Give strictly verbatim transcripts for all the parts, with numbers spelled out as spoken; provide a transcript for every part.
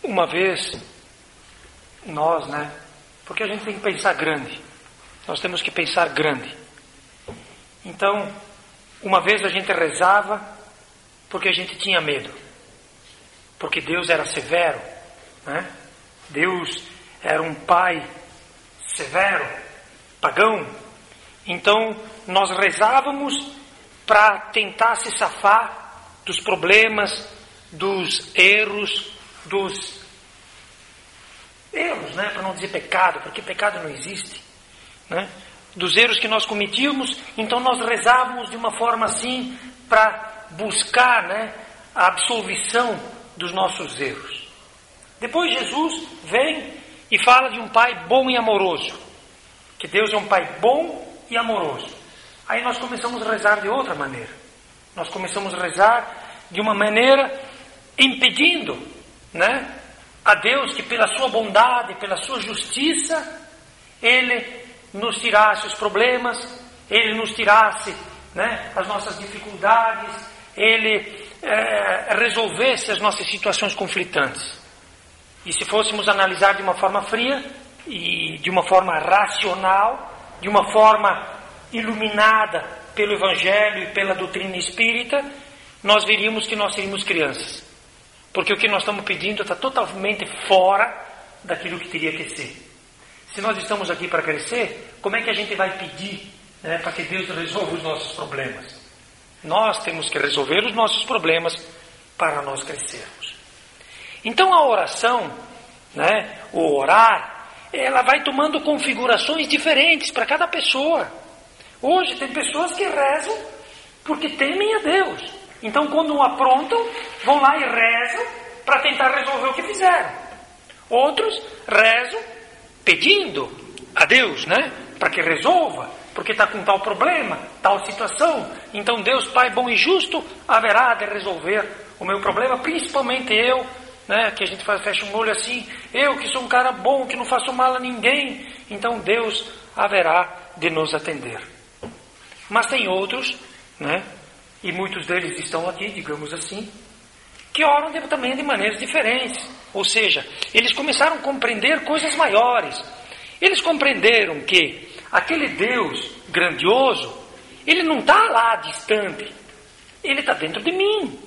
uma vez, nós, né? Porque a gente tem que pensar grande. Nós temos que pensar grande. Então, uma vez a gente rezava porque a gente tinha medo. Porque Deus era severo, né? Deus era um pai severo, pagão. Então, nós rezávamos para tentar se safar dos problemas, dos erros, dos erros, né? Para não dizer pecado, porque pecado não existe, né? Dos erros que nós cometíamos. Então nós rezávamos de uma forma assim para buscar, né, a absolvição dos nossos erros. Depois Jesus vem e fala de um pai bom e amoroso, que Deus é um pai bom e amoroso. Aí nós começamos a rezar de outra maneira. Nós começamos a rezar de uma maneira impedindo, né, a Deus que pela sua bondade, pela sua justiça, Ele nos tirasse os problemas, Ele nos tirasse, né, as nossas dificuldades, Ele é, resolvesse as nossas situações conflitantes. E se fôssemos analisar de uma forma fria e de uma forma racional, de uma forma iluminada pelo Evangelho e pela doutrina espírita, nós veríamos que nós seríamos crianças. Porque o que nós estamos pedindo está totalmente fora daquilo que teria que ser. Se nós estamos aqui para crescer, como é que a gente vai pedir, né, para que Deus resolva os nossos problemas? Nós temos que resolver os nossos problemas para nós crescermos. Então a oração, né, o orar, ela vai tomando configurações diferentes para cada pessoa. Hoje tem pessoas que rezam porque temem a Deus. Então quando aprontam, vão lá e rezam para tentar resolver o que fizeram. Outros rezam pedindo a Deus, né, para que resolva, porque está com tal problema, tal situação. Então Deus, Pai bom e justo, haverá de resolver o meu problema, principalmente eu, né, que a gente faz, fecha um olho assim, eu que sou um cara bom, que não faço mal a ninguém, então Deus haverá de nos atender. Mas tem outros, né, e muitos deles estão aqui, digamos assim, que oram de, também de maneiras diferentes. Ou seja, eles começaram a compreender coisas maiores. Eles compreenderam que aquele Deus grandioso, Ele não está lá distante, Ele está dentro de mim.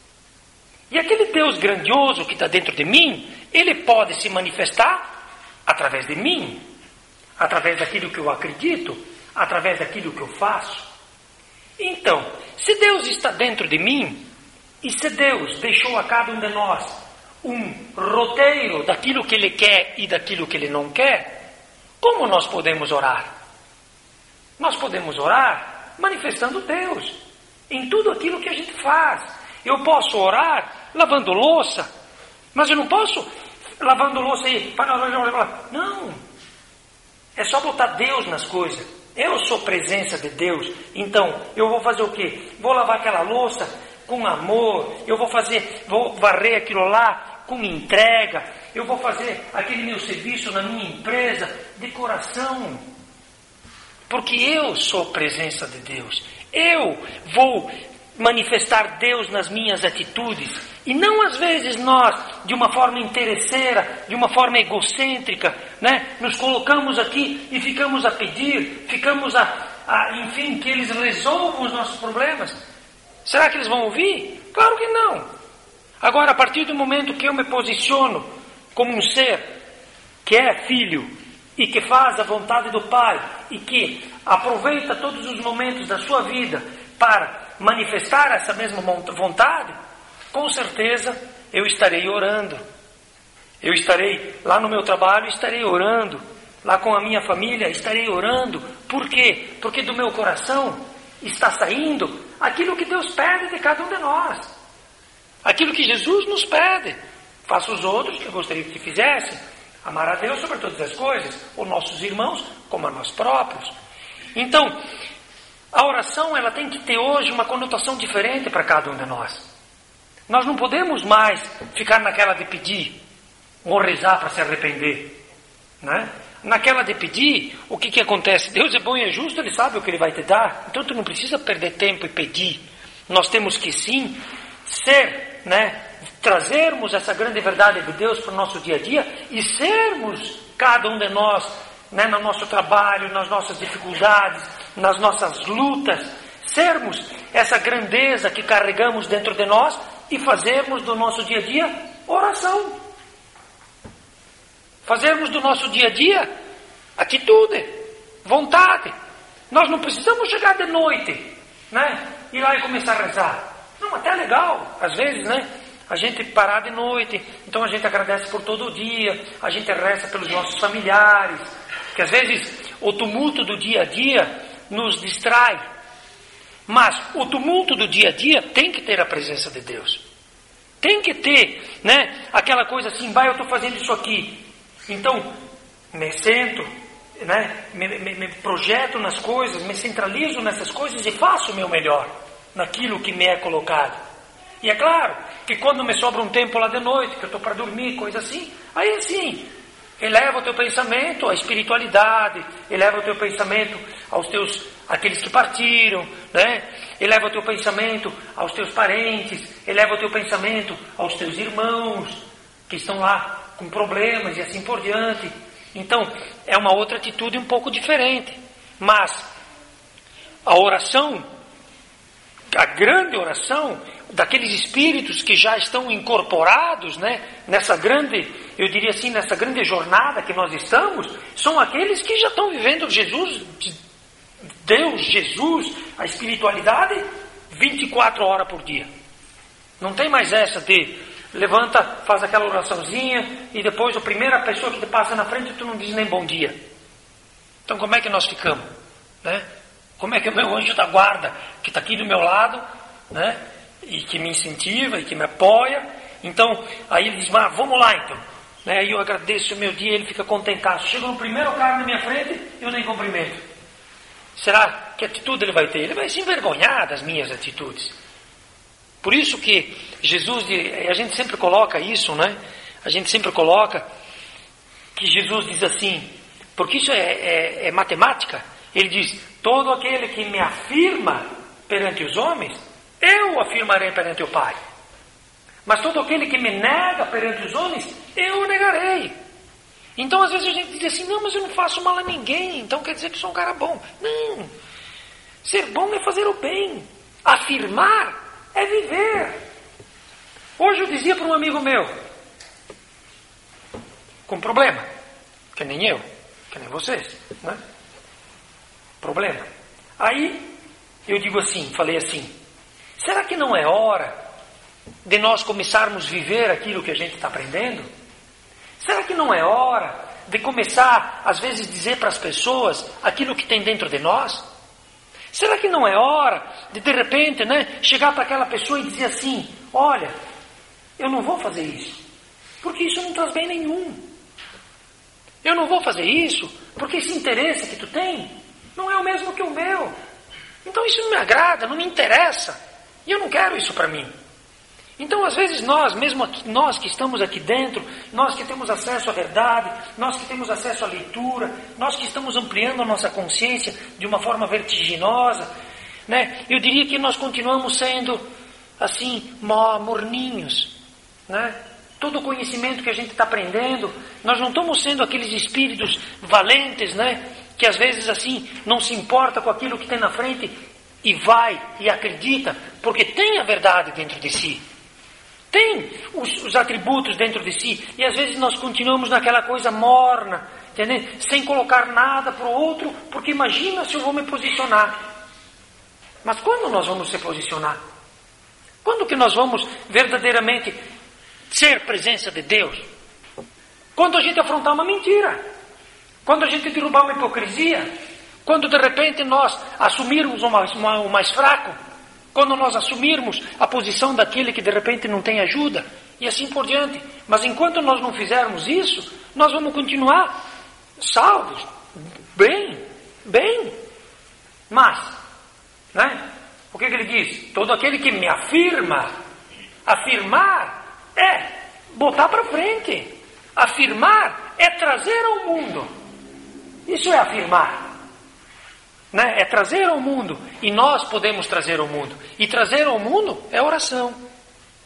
E aquele Deus grandioso que está dentro de mim, Ele pode se manifestar através de mim, através daquilo que eu acredito, através daquilo que eu faço. Então, se Deus está dentro de mim, e se Deus deixou a cada um de nós um roteiro daquilo que Ele quer e daquilo que Ele não quer, como nós podemos orar? Nós podemos orar manifestando Deus em tudo aquilo que a gente faz. Eu posso orar lavando louça, mas eu não posso lavando louça e... Não, é só botar Deus nas coisas. Eu sou presença de Deus, então eu vou fazer o quê? Vou lavar aquela louça com amor, eu vou fazer, vou varrer aquilo lá com entrega, eu vou fazer aquele meu serviço na minha empresa de coração, porque eu sou presença de Deus. Eu vou manifestar Deus nas minhas atitudes, e não às vezes nós, de uma forma interesseira, de uma forma egocêntrica, né, nos colocamos aqui e ficamos a pedir, ficamos a, a, enfim, que eles resolvam os nossos problemas. Será que eles vão ouvir? Claro que não. Agora, a partir do momento que eu me posiciono como um ser que é filho e que faz a vontade do Pai e que aproveita todos os momentos da sua vida para manifestar essa mesma vontade, com certeza eu estarei orando. Eu estarei lá no meu trabalho, estarei orando. Lá com a minha família, estarei orando. Por quê? Porque do meu coração está saindo aquilo que Deus pede de cada um de nós. Aquilo que Jesus nos pede. Faça os outros que eu gostaria que fizessem. Amar a Deus sobre todas as coisas, os nossos irmãos como a nós próprios. Então, a oração ela tem que ter hoje uma conotação diferente para cada um de nós. Nós não podemos mais ficar naquela de pedir ou rezar para se arrepender, né? Naquela de pedir, o que que acontece? Deus é bom e é justo, Ele sabe o que Ele vai te dar. Então tu não precisa perder tempo e pedir. Nós temos que sim ser, né, trazermos essa grande verdade de Deus para o nosso dia a dia e sermos, cada um de nós, né, no nosso trabalho, nas nossas dificuldades, nas nossas lutas, sermos essa grandeza que carregamos dentro de nós e fazermos do nosso dia a dia oração. Fazermos do nosso dia a dia atitude, vontade. Nós não precisamos chegar de noite, né, ir lá e começar a rezar. Não, até é legal, às vezes, né? A gente parar de noite, então a gente agradece por todo o dia, a gente reza pelos nossos familiares, porque às vezes o tumulto do dia a dia nos distrai. Mas o tumulto do dia a dia tem que ter a presença de Deus. Tem que ter, né, aquela coisa assim, vai, eu estou fazendo isso aqui. Então, me sento, né, me, me, me projeto nas coisas, me centralizo nessas coisas e faço o meu melhor naquilo que me é colocado. E é claro que quando me sobra um tempo lá de noite, que eu estou para dormir, coisa assim, aí sim, eleva o teu pensamento à espiritualidade, eleva o teu pensamento aos teus, aqueles que partiram, né? Eleva o teu pensamento aos teus parentes, eleva o teu pensamento aos teus irmãos, que estão lá com problemas e assim por diante. Então, é uma outra atitude um pouco diferente. Mas, a oração, a grande oração, daqueles espíritos que já estão incorporados, né, nessa grande, eu diria assim, nessa grande jornada que nós estamos, são aqueles que já estão vivendo Jesus, Deus, Jesus, a espiritualidade, vinte e quatro horas por dia. Não tem mais essa de levanta, faz aquela oraçãozinha e depois a primeira pessoa que te passa na frente tu não diz nem bom dia. Então como é que nós ficamos, né? Como é que o meu anjo da guarda, que está aqui do meu lado, né, e que me incentiva e que me apoia, então aí ele diz, ah, vamos lá então, né? Aí eu agradeço o meu dia, ele fica contentado. Chega no primeiro cara na minha frente, eu nem cumprimento. Será que atitude ele vai ter? Ele vai se envergonhar das minhas atitudes. Por isso que Jesus, a gente sempre coloca isso, né? A gente sempre coloca que Jesus diz assim, porque isso é, é, é matemática. Ele diz, todo aquele que me afirma perante os homens, eu afirmarei perante o Pai. Mas todo aquele que me nega perante os homens, eu o negarei. Então às vezes a gente diz assim, não, mas eu não faço mal a ninguém, então quer dizer que sou um cara bom. Não, ser bom é fazer o bem. Afirmar é viver. Hoje eu dizia para um amigo meu, com problema, que nem eu, que nem vocês, né? Problema. Aí eu digo assim, falei assim, será que não é hora de nós começarmos a viver aquilo que a gente está aprendendo? Será que não é hora de começar, às vezes, dizer para as pessoas aquilo que tem dentro de nós? Será que não é hora de, de repente, né, chegar para aquela pessoa e dizer assim, olha, eu não vou fazer isso, porque isso não traz bem nenhum. Eu não vou fazer isso, porque esse interesse que tu tem não é o mesmo que o meu. Então isso não me agrada, não me interessa. E eu não quero isso para mim. Então às vezes nós, mesmo aqui, nós que estamos aqui dentro, nós que temos acesso à verdade, nós que temos acesso à leitura, nós que estamos ampliando a nossa consciência de uma forma vertiginosa, né? Eu diria que nós continuamos sendo assim, morninhos, né? Todo o conhecimento que a gente está aprendendo, nós não estamos sendo aqueles espíritos valentes, né? Que às vezes assim não se importa com aquilo que tem na frente e vai e acredita, porque tem a verdade dentro de si, tem os, os atributos dentro de si, e às vezes nós continuamos naquela coisa morna, entendeu? Sem colocar nada para o outro, porque imagina se eu vou me posicionar. Mas quando nós vamos se posicionar? Quando que nós vamos verdadeiramente ser presença de Deus? Quando a gente afrontar uma mentira, quando a gente derrubar uma hipocrisia, quando de repente nós assumirmos o mais, uma, o mais fraco, quando nós assumirmos a posição daquele que de repente não tem ajuda, e assim por diante. Mas enquanto nós não fizermos isso, nós vamos continuar salvos, bem, bem. Mas, né? O que, que ele diz? Todo aquele que me afirma, afirmar é botar para frente, afirmar é trazer ao mundo. Isso é afirmar. Né? É trazer ao mundo. E nós podemos trazer ao mundo. E trazer ao mundo é oração.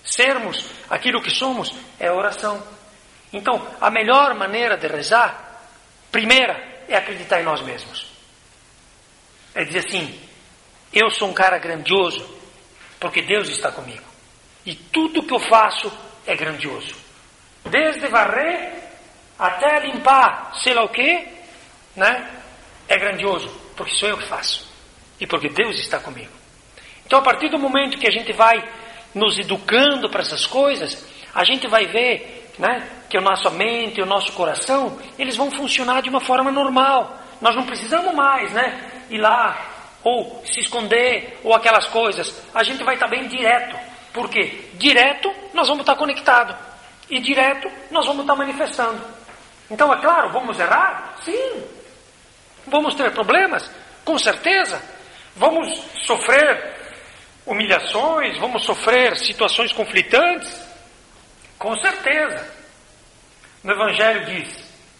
sermos aquilo que somos, é a oração. Então, a melhor maneira de rezar, primeira, é acreditar em nós mesmos. É dizer assim, eu sou um cara grandioso, porque Deus está comigo. E tudo que eu faço é grandioso. Desde varrer até limpar, sei lá o quê, né? É grandioso, porque sou eu que faço. E porque Deus está comigo. Então, a partir do momento que a gente vai nos educando para essas coisas, a gente vai ver, né, que a nossa mente e o nosso coração, eles vão funcionar de uma forma normal. Nós não precisamos mais, né, ir lá, ou se esconder, ou aquelas coisas. A gente vai estar bem direto. Por quê? Direto nós vamos estar conectados. E direto nós vamos estar manifestando. Então, é claro, vamos errar? Sim. Vamos ter problemas? Com certeza. Vamos sofrer humilhações, vamos sofrer situações conflitantes? Com certeza. No Evangelho diz,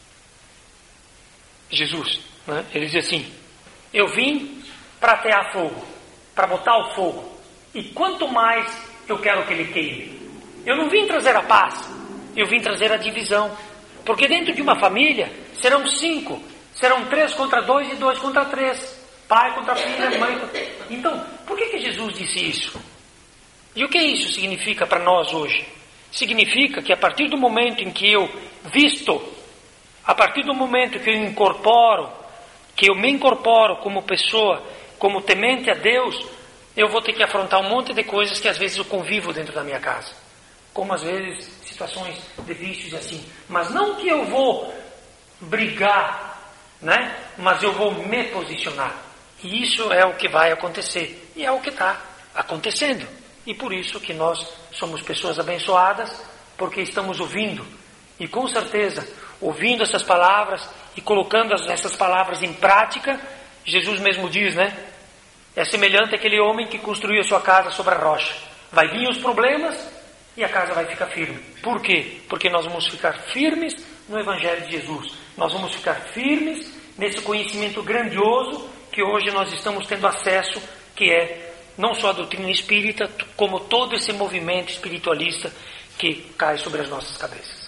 Jesus, né, ele diz assim, eu vim para atear fogo, para botar o fogo, e quanto mais eu quero que ele queime. Eu não vim trazer a paz, eu vim trazer a divisão, porque dentro de uma família serão cinco, serão três contra dois e dois contra três, pai contra filha, mãe contra... Então, por que que Jesus disse isso? E o que isso significa para nós hoje? Significa que a partir do momento em que eu visto, a partir do momento que eu incorporo, que eu me incorporo como pessoa, como temente a Deus, eu vou ter que afrontar um monte de coisas que às vezes eu convivo dentro da minha casa. Como às vezes situações de vícios e assim. Mas não que eu vou brigar, né? Mas eu vou me posicionar. E isso é o que vai acontecer. E é o que está acontecendo. E por isso que nós somos pessoas abençoadas, porque estamos ouvindo. E com certeza, ouvindo essas palavras e colocando essas palavras em prática, Jesus mesmo diz, né? É semelhante àquele homem que construiu a sua casa sobre a rocha. Vai vir os problemas e a casa vai ficar firme. Por quê? Porque nós vamos ficar firmes no Evangelho de Jesus. Nós vamos ficar firmes nesse conhecimento grandioso que hoje nós estamos tendo acesso, que é não só a doutrina espírita, como todo esse movimento espiritualista que cai sobre as nossas cabeças.